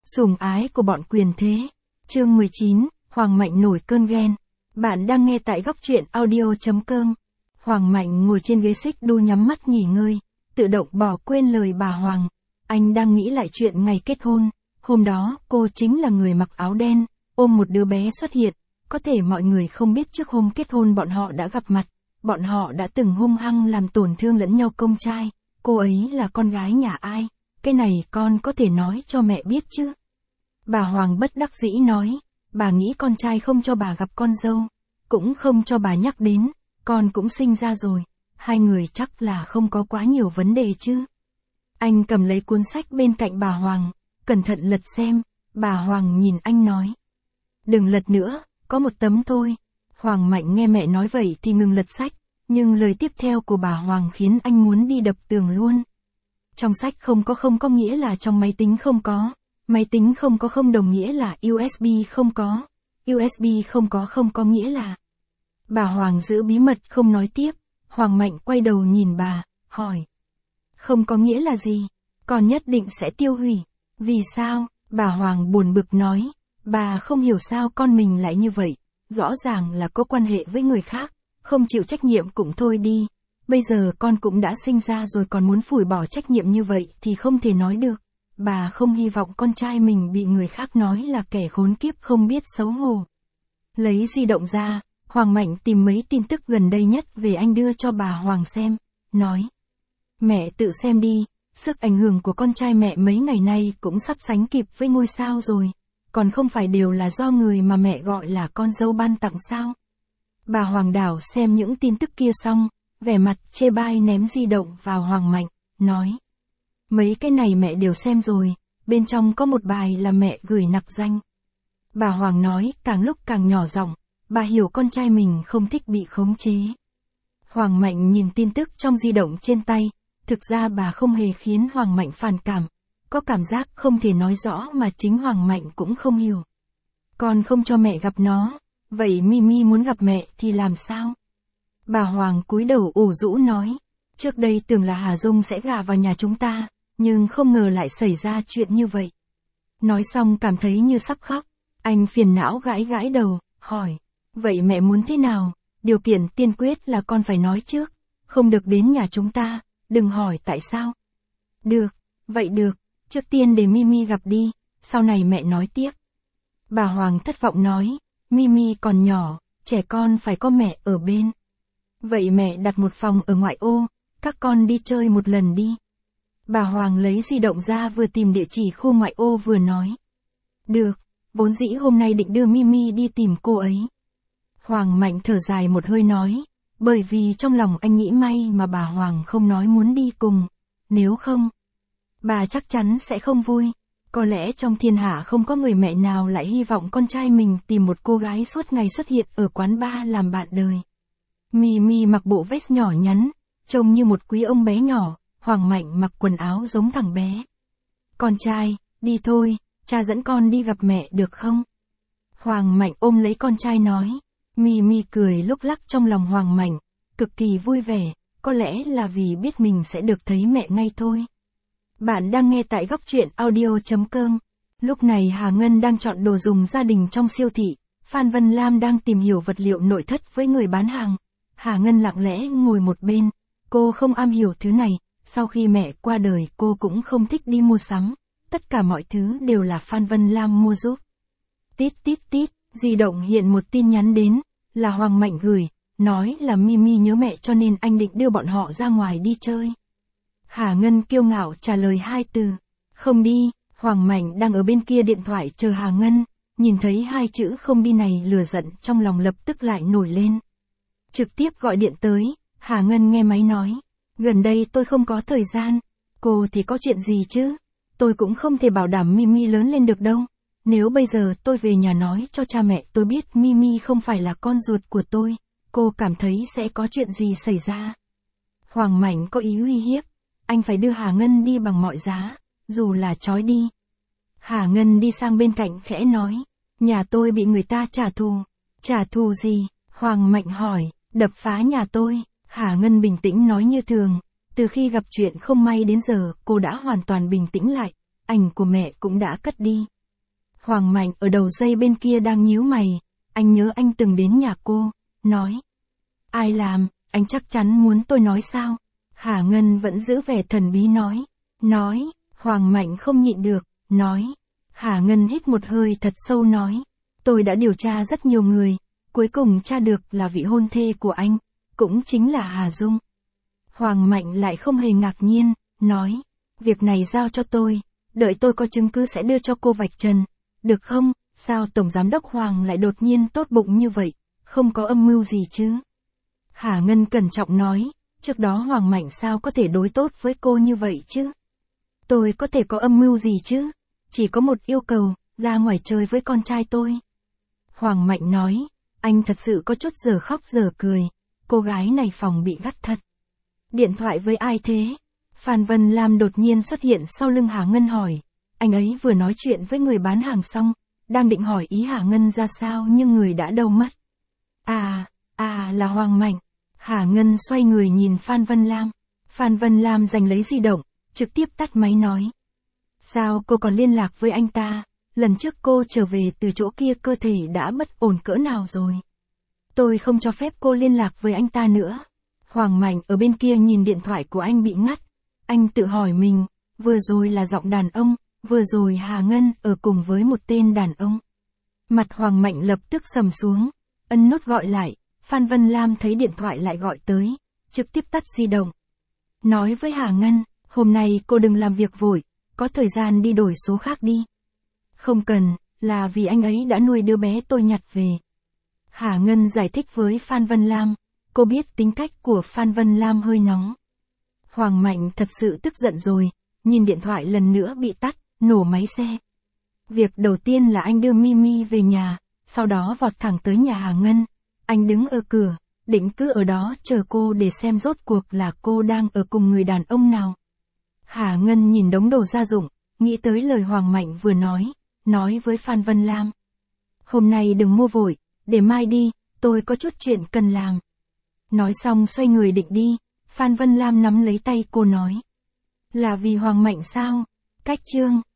Sủng ái của bọn quyền thế. Chương 19, Hoàng Mạnh nổi cơn ghen. Bạn đang nghe tại góc truyện audio.com. Hoàng Mạnh ngồi trên ghế xích đu nhắm mắt nghỉ ngơi, tự động bỏ quên lời bà Hoàng. Anh đang nghĩ lại chuyện ngày kết hôn. Hôm đó, cô chính là người mặc áo đen, ôm một đứa bé xuất hiện. Có thể mọi người không biết trước hôm kết hôn bọn họ đã gặp mặt. Bọn họ đã từng hung hăng làm tổn thương lẫn nhau công trai. Cô ấy là con gái nhà ai? Cái này con có thể nói cho mẹ biết chứ? Bà Hoàng bất đắc dĩ nói, bà nghĩ con trai không cho bà gặp con dâu, cũng không cho bà nhắc đến, con cũng sinh ra rồi, hai người chắc là không có quá nhiều vấn đề chứ. Anh cầm lấy cuốn sách bên cạnh bà Hoàng, cẩn thận lật xem, bà Hoàng nhìn anh nói. Đừng lật nữa, có một tấm thôi. Hoàng Mạnh nghe mẹ nói vậy thì ngừng lật sách, nhưng lời tiếp theo của bà Hoàng khiến anh muốn đi đập tường luôn. Trong sách không có nghĩa là trong máy tính không có. Máy tính không có không đồng nghĩa là USB không có. USB không có nghĩa là. Bà Hoàng giữ bí mật không nói tiếp. Hoàng Mạnh quay đầu nhìn bà, hỏi. Không có nghĩa là gì? Con nhất định sẽ tiêu hủy. Vì sao? Bà Hoàng buồn bực nói. Bà không hiểu sao con mình lại như vậy. Rõ ràng là có quan hệ với người khác. Không chịu trách nhiệm cũng thôi đi. Bây giờ con cũng đã sinh ra rồi còn muốn phủi bỏ trách nhiệm như vậy thì không thể nói được. Bà không hy vọng con trai mình bị người khác nói là kẻ khốn kiếp không biết xấu hổ. Lấy di động ra, Hoàng Mạnh tìm mấy tin tức gần đây nhất về anh đưa cho bà Hoàng xem, nói. Mẹ tự xem đi, sức ảnh hưởng của con trai mẹ mấy ngày nay cũng sắp sánh kịp với ngôi sao rồi, còn không phải đều là do người mà mẹ gọi là con dâu ban tặng sao. Bà Hoàng đảo xem những tin tức kia xong, vẻ mặt chê bai ném di động vào Hoàng Mạnh, nói. Mấy cái này mẹ đều xem rồi, bên trong có một bài là mẹ gửi nặc danh. Bà Hoàng nói càng lúc càng nhỏ giọng, bà hiểu con trai mình không thích bị khống chế. Hoàng Mạnh nhìn tin tức trong di động trên tay, thực ra bà không hề khiến Hoàng Mạnh phản cảm, có cảm giác không thể nói rõ mà chính Hoàng Mạnh cũng không hiểu. Con không cho mẹ gặp nó, vậy Mimi muốn gặp mẹ thì làm sao? Bà Hoàng cúi đầu ủ rũ nói, trước đây tưởng là Hà Dung sẽ gả vào nhà chúng ta, nhưng không ngờ lại xảy ra chuyện như vậy. Nói xong cảm thấy như sắp khóc, anh phiền não gãi gãi đầu, hỏi, vậy mẹ muốn thế nào? Điều kiện tiên quyết là con phải nói trước, không được đến nhà chúng ta, đừng hỏi tại sao. Được, vậy được, trước tiên để Mimi gặp đi, sau này mẹ nói tiếp. Bà Hoàng thất vọng nói, Mimi còn nhỏ, trẻ con phải có mẹ ở bên. Vậy mẹ đặt một phòng ở ngoại ô, các con đi chơi một lần đi. Bà Hoàng lấy di động ra vừa tìm địa chỉ khu ngoại ô vừa nói. Được, vốn dĩ hôm nay định đưa Mimi đi tìm cô ấy. Hoàng Mạnh thở dài một hơi nói, bởi vì trong lòng anh nghĩ may mà bà Hoàng không nói muốn đi cùng, nếu không, bà chắc chắn sẽ không vui. Có lẽ trong thiên hạ không có người mẹ nào lại hy vọng con trai mình tìm một cô gái suốt ngày xuất hiện ở quán bar làm bạn đời. Mimi mặc bộ vest nhỏ nhắn, trông như một quý ông bé nhỏ, Hoàng Mạnh mặc quần áo giống thằng bé. Con trai, đi thôi, cha dẫn con đi gặp mẹ được không? Hoàng Mạnh ôm lấy con trai nói. Mimi cười lúc lắc trong lòng Hoàng Mạnh, cực kỳ vui vẻ, có lẽ là vì biết mình sẽ được thấy mẹ ngay thôi. Bạn đang nghe tại góc truyện audio.com. Lúc này Hà Ngân đang chọn đồ dùng gia đình trong siêu thị, Phan Vân Lam đang tìm hiểu vật liệu nội thất với người bán hàng. Hà Ngân lặng lẽ ngồi một bên, cô không am hiểu thứ này, sau khi mẹ qua đời cô cũng không thích đi mua sắm, tất cả mọi thứ đều là Phan Vân Lam mua giúp. Tít tít tít, di động hiện một tin nhắn đến, là Hoàng Mạnh gửi, nói là Mimi nhớ mẹ cho nên anh định đưa bọn họ ra ngoài đi chơi. Hà Ngân kiêu ngạo trả lời 2 từ, không đi. Hoàng Mạnh đang ở bên kia điện thoại chờ Hà Ngân, nhìn thấy 2 chữ không đi này lừa giận trong lòng lập tức lại nổi lên. Trực tiếp gọi điện tới, Hà Ngân nghe máy nói, gần đây tôi không có thời gian, cô thì có chuyện gì chứ, tôi cũng không thể bảo đảm Mimi lớn lên được đâu, nếu bây giờ tôi về nhà nói cho cha mẹ tôi biết Mimi không phải là con ruột của tôi, cô cảm thấy sẽ có chuyện gì xảy ra. Hoàng Mạnh có ý uy hiếp, anh phải đưa Hà Ngân đi bằng mọi giá, dù là trói đi. Hà Ngân đi sang bên cạnh khẽ nói, nhà tôi bị người ta trả thù. Trả thù gì? Hoàng Mạnh hỏi, đập phá nhà tôi. Hà Ngân bình tĩnh nói như thường, từ khi gặp chuyện không may đến giờ cô đã hoàn toàn bình tĩnh lại, ảnh của mẹ cũng đã cất đi, Hoàng Mạnh ở đầu dây bên kia đang nhíu mày, anh nhớ anh từng đến nhà cô, nói. Ai làm, anh chắc chắn muốn tôi nói sao? Hà Ngân vẫn giữ vẻ thần bí nói, Hoàng Mạnh không nhịn được, nói. Hà Ngân hít một hơi thật sâu nói, tôi đã điều tra rất nhiều người, cuối cùng tra được là vị hôn thê của anh, cũng chính là Hà Dung. Hoàng Mạnh lại không hề ngạc nhiên, nói, việc này giao cho tôi, đợi tôi có chứng cứ sẽ đưa cho cô vạch trần, được không? Sao Tổng Giám đốc Hoàng lại đột nhiên tốt bụng như vậy, không có âm mưu gì chứ? Hà Ngân cẩn trọng nói, trước đó Hoàng Mạnh sao có thể đối tốt với cô như vậy chứ? Tôi có thể có âm mưu gì chứ? Chỉ có một yêu cầu, ra ngoài chơi với con trai tôi. Hoàng Mạnh nói, anh thật sự có chút giờ khóc giờ cười, cô gái này phòng bị gắt thật. Điện thoại với ai thế? Phan Vân Lam đột nhiên xuất hiện sau lưng Hà Ngân hỏi, anh ấy vừa nói chuyện với người bán hàng xong, đang định hỏi ý Hà Ngân ra sao nhưng người đã đâu mất. Là Hoàng Mạnh. Hà Ngân xoay người nhìn Phan Vân Lam. Phan Vân Lam giành lấy di động, trực tiếp tắt máy nói. Sao cô còn liên lạc với anh ta? Lần trước cô trở về từ chỗ kia cơ thể đã bất ổn cỡ nào rồi? Tôi không cho phép cô liên lạc với anh ta nữa. Hoàng Mạnh ở bên kia nhìn điện thoại của anh bị ngắt. Anh tự hỏi mình, vừa rồi là giọng đàn ông, vừa rồi Hà Ngân ở cùng với một tên đàn ông. Mặt Hoàng Mạnh lập tức sầm xuống, ấn nút gọi lại, Phan Vân Lam thấy điện thoại lại gọi tới, trực tiếp tắt di động. Nói với Hà Ngân, hôm nay cô đừng làm việc vội, có thời gian đi đổi số khác đi. Không cần, là vì anh ấy đã nuôi đứa bé tôi nhặt về. Hà Ngân giải thích với Phan Vân Lam, cô biết tính cách của Phan Vân Lam hơi nóng. Hoàng Mạnh thật sự tức giận rồi, nhìn điện thoại lần nữa bị tắt, nổ máy xe. Việc đầu tiên là anh đưa Mimi về nhà, sau đó vọt thẳng tới nhà Hà Ngân. Anh đứng ở cửa, định cứ ở đó chờ cô để xem rốt cuộc là cô đang ở cùng người đàn ông nào. Hà Ngân nhìn đống đồ gia dụng, nghĩ tới lời Hoàng Mạnh vừa nói với Phan Vân Lam. Hôm nay đừng mua vội, để mai đi, tôi có chút chuyện cần làm. Nói xong xoay người định đi, Phan Vân Lam nắm lấy tay cô nói. Là vì Hoàng Mạnh sao? Cách chương